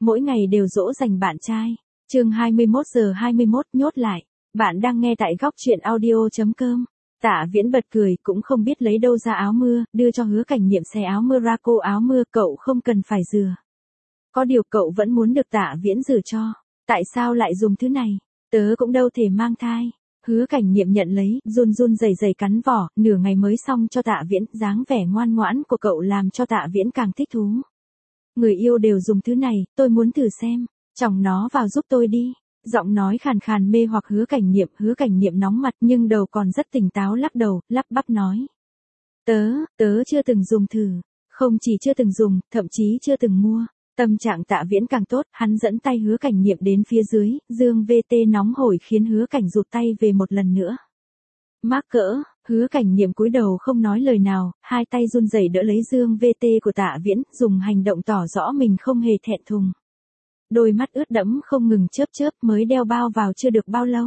mỗi ngày đều dỗ dành bạn trai. Chương 21:21 nhốt lại. Bạn đang nghe tại góc truyện audio.com. Tạ Viễn bật cười, cũng không biết lấy đâu ra áo mưa, đưa cho Hứa Cảnh Nhiệm xé áo mưa ra. Cô áo mưa cậu không cần phải rửa. Có điều cậu vẫn muốn được Tạ Viễn rửa cho. Tại sao lại dùng thứ này? Tớ cũng đâu thể mang thai. Hứa Cảnh Nhiệm nhận lấy, run run rẩy rẩy cắn vỏ, nửa ngày mới xong cho Tạ Viễn. Dáng vẻ ngoan ngoãn của cậu làm cho Tạ Viễn càng thích thú. Người yêu đều dùng thứ này, tôi muốn thử xem. Chòng nó vào giúp tôi đi. Giọng nói khàn khàn mê hoặc Hứa Cảnh Nhiệm nóng mặt nhưng đầu còn rất tỉnh táo, lắc đầu, lắp bắp nói. Tớ chưa từng dùng thử. Không chỉ chưa từng dùng, thậm chí chưa từng mua. Tâm trạng Tạ Viễn càng tốt, hắn dẫn tay Hứa Cảnh Nhiệm đến phía dưới, dương VT nóng hổi khiến Hứa Cảnh rụt tay về một lần nữa. Mắc cỡ, Hứa Cảnh Nhiệm cúi đầu không nói lời nào, hai tay run rẩy đỡ lấy dương VT của Tạ Viễn, dùng hành động tỏ rõ mình không hề thẹn thùng. Đôi mắt ướt đẫm không ngừng chớp chớp, mới đeo bao vào chưa được bao lâu.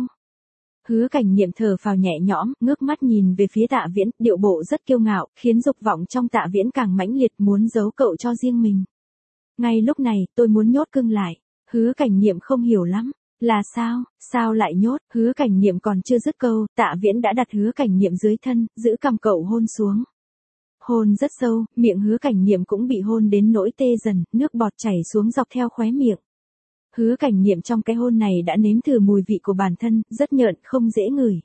Hứa Cảnh Nhiệm thở phào nhẹ nhõm, ngước mắt nhìn về phía Tạ Viễn, điệu bộ rất kiêu ngạo, khiến dục vọng trong Tạ Viễn càng mãnh liệt, muốn giấu cậu cho riêng mình. Ngay lúc này, tôi muốn nhốt cưng lại. Hứa Cảnh Nhiệm không hiểu lắm. Là sao lại nhốt? Hứa Cảnh Nhiệm còn chưa dứt câu, Tạ Viễn đã đặt Hứa Cảnh Nhiệm dưới thân, giữ cằm cậu hôn xuống. Hôn rất sâu, miệng Hứa Cảnh Nhiệm cũng bị hôn đến nỗi tê dần, nước bọt chảy xuống dọc theo khóe miệng. Hứa Cảnh Nhiệm trong cái hôn này đã nếm thử mùi vị của bản thân, rất nhợn, không dễ ngửi.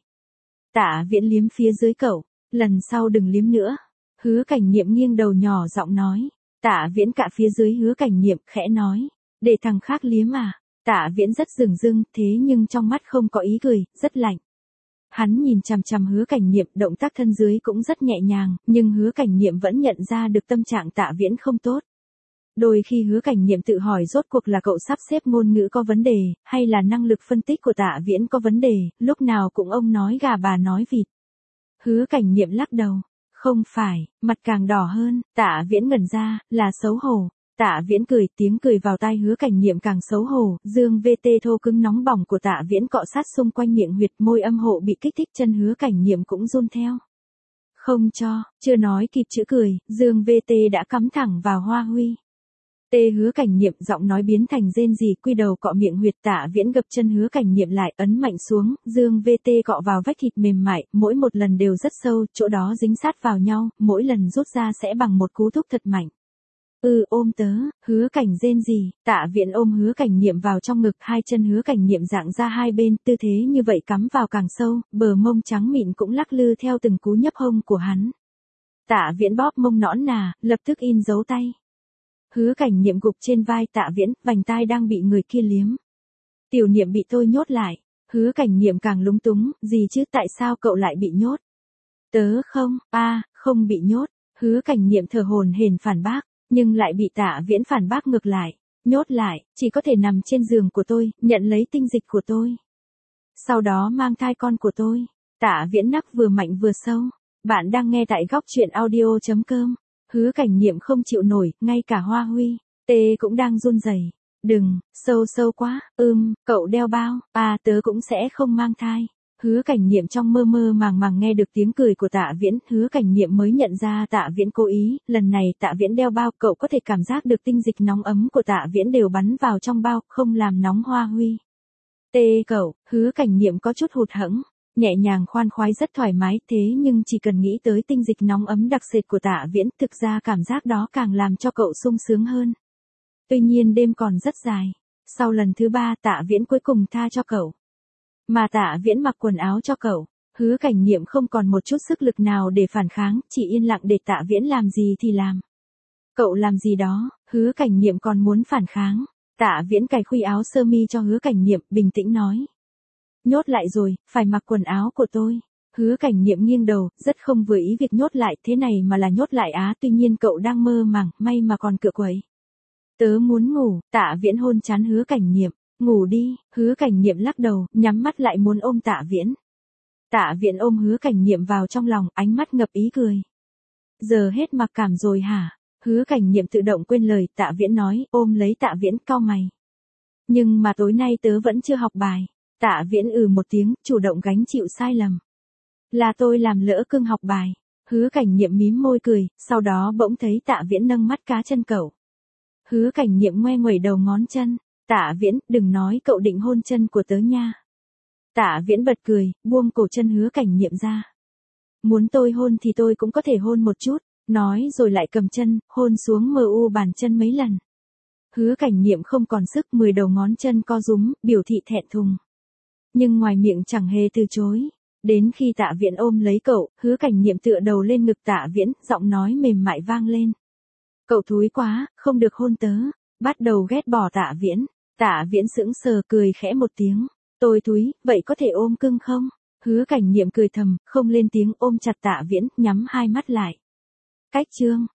Tạ Viễn liếm phía dưới cậu, lần sau đừng liếm nữa. Hứa Cảnh Nhiệm nghiêng đầu nhỏ giọng nói. Tạ Viễn cạ phía dưới Hứa Cảnh Nhiệm, khẽ nói. Để thằng khác liếm à? Tạ Viễn rất dửng dưng, thế nhưng trong mắt không có ý cười, rất lạnh. Hắn nhìn chằm chằm Hứa Cảnh Nhiệm, động tác thân dưới cũng rất nhẹ nhàng, nhưng Hứa Cảnh Nhiệm vẫn nhận ra được tâm trạng Tạ Viễn không tốt. Đôi khi Hứa Cảnh Nhiệm tự hỏi rốt cuộc là cậu sắp xếp ngôn ngữ có vấn đề, hay là năng lực phân tích của Tạ Viễn có vấn đề, lúc nào cũng ông nói gà bà nói vịt. Hứa Cảnh Nhiệm lắc đầu. Không phải, mặt càng đỏ hơn, Tạ Viễn ngẩn ra, là xấu hổ. Tạ Viễn cười, tiếng cười vào tai Hứa Cảnh Nhiệm càng xấu hổ, dương VT thô cứng nóng bỏng của Tạ Viễn cọ sát xung quanh miệng huyệt, môi âm hộ bị kích thích, chân Hứa Cảnh Nhiệm cũng run theo. Không cho, chưa nói kịp chữ cười, dương VT đã cắm thẳng vào hoa huy. Hứa Cảnh Nhiệm giọng nói biến thành rên rỉ, quy đầu cọ miệng huyệt. Tạ Viễn gập chân Hứa Cảnh Nhiệm lại, ấn mạnh xuống, dương VT cọ vào vách thịt mềm mại, mỗi một lần đều rất sâu, chỗ đó dính sát vào nhau, mỗi lần rút ra sẽ bằng một cú thúc thật mạnh. Ôm tớ. Hứa Cảnh rên rỉ. Tạ Viễn ôm Hứa Cảnh Nhiệm vào trong ngực, hai chân Hứa Cảnh Nhiệm dạng ra hai bên, tư thế như vậy cắm vào càng sâu, bờ mông trắng mịn cũng lắc lư theo từng cú nhấp hông của hắn. Tạ Viễn bóp mông nõn nà, lập tức in dấu tay. Hứa Cảnh Nhiệm gục trên vai Tạ Viễn, vành tai đang bị người kia liếm. Tiểu Niệm bị tôi nhốt lại. Hứa Cảnh Nhiệm càng lúng túng, gì chứ, tại sao cậu lại bị nhốt? Tớ không bị nhốt. Hứa Cảnh Nhiệm thở hổn hển phản bác, nhưng lại bị Tạ Viễn phản bác ngược lại. Nhốt lại, chỉ có thể nằm trên giường của tôi, nhận lấy tinh dịch của tôi. Sau đó mang thai con của tôi. Tạ Viễn nắp vừa mạnh vừa sâu. Bạn đang nghe tại góc truyện audio.com. Hứa Cảnh Nhiệm không chịu nổi, ngay cả hoa huy, cũng đang run rẩy. Đừng, sâu quá, cậu đeo bao, tớ cũng sẽ không mang thai. Hứa Cảnh Nhiệm trong mơ mơ màng nghe được tiếng cười của Tạ Viễn, Hứa Cảnh Nhiệm mới nhận ra Tạ Viễn cố ý, lần này Tạ Viễn đeo bao, cậu có thể cảm giác được tinh dịch nóng ấm của Tạ Viễn đều bắn vào trong bao, không làm nóng hoa huy. Cậu, Hứa Cảnh Nhiệm có chút hụt hẫng. Nhẹ nhàng khoan khoái rất thoải mái, thế nhưng chỉ cần nghĩ tới tinh dịch nóng ấm đặc sệt của Tạ Viễn, thực ra cảm giác đó càng làm cho cậu sung sướng hơn. Tuy nhiên đêm còn rất dài. Sau lần thứ 3 Tạ Viễn cuối cùng tha cho cậu. Mà Tạ Viễn mặc quần áo cho cậu. Hứa Cảnh Nhiệm không còn một chút sức lực nào để phản kháng, chỉ yên lặng để Tạ Viễn làm gì thì làm. Cậu làm gì đó, Hứa Cảnh Nhiệm còn muốn phản kháng. Tạ Viễn cài khuy áo sơ mi cho Hứa Cảnh Nhiệm, bình tĩnh nói. Nhốt lại rồi, phải mặc quần áo của tôi. Hứa Cảnh Nhiệm nghiêng đầu, rất không vừa ý việc nhốt lại, thế này mà là nhốt lại á, tuy nhiên cậu đang mơ màng, may mà còn cựa quậy. Tớ muốn ngủ. Tạ Viễn hôn trán Hứa Cảnh Nhiệm. Ngủ đi. Hứa Cảnh Nhiệm lắc đầu, nhắm mắt lại muốn ôm Tạ Viễn. Tạ Viễn ôm Hứa Cảnh Nhiệm vào trong lòng, ánh mắt ngập ý cười. Giờ hết mặc cảm rồi hả? Hứa Cảnh Nhiệm tự động quên lời, Tạ Viễn nói, ôm lấy Tạ Viễn, cau mày. Nhưng mà tối nay tớ vẫn chưa học bài. Tạ Viễn một tiếng, chủ động gánh chịu sai lầm. Là tôi làm lỡ cưng học bài. Hứa Cảnh Nhiệm mím môi cười, sau đó bỗng thấy Tạ Viễn nâng mắt cá chân cậu. Hứa Cảnh Niệm ngoe nguẩy đầu ngón chân, Tạ Viễn, đừng nói cậu định hôn chân của tớ nha. Tạ Viễn bật cười, buông cổ chân Hứa Cảnh Niệm ra. Muốn tôi hôn thì tôi cũng có thể hôn một chút, nói rồi lại cầm chân, hôn xuống mờ u bàn chân mấy lần. Hứa Cảnh Niệm không còn sức, 10 đầu ngón chân co rúm, biểu thị thẹn thùng. Nhưng ngoài miệng chẳng hề từ chối. Đến khi Tạ Viễn ôm lấy cậu, Hứa Cảnh Niệm tựa đầu lên ngực Tạ Viễn, giọng nói mềm mại vang lên. Cậu thúi quá, không được hôn tớ. Bắt đầu ghét bỏ Tạ Viễn. Tạ Viễn sững sờ cười khẽ một tiếng. Tôi thúi, vậy có thể ôm cưng không? Hứa Cảnh Niệm cười thầm, không lên tiếng, ôm chặt Tạ Viễn, nhắm hai mắt lại. Cách chương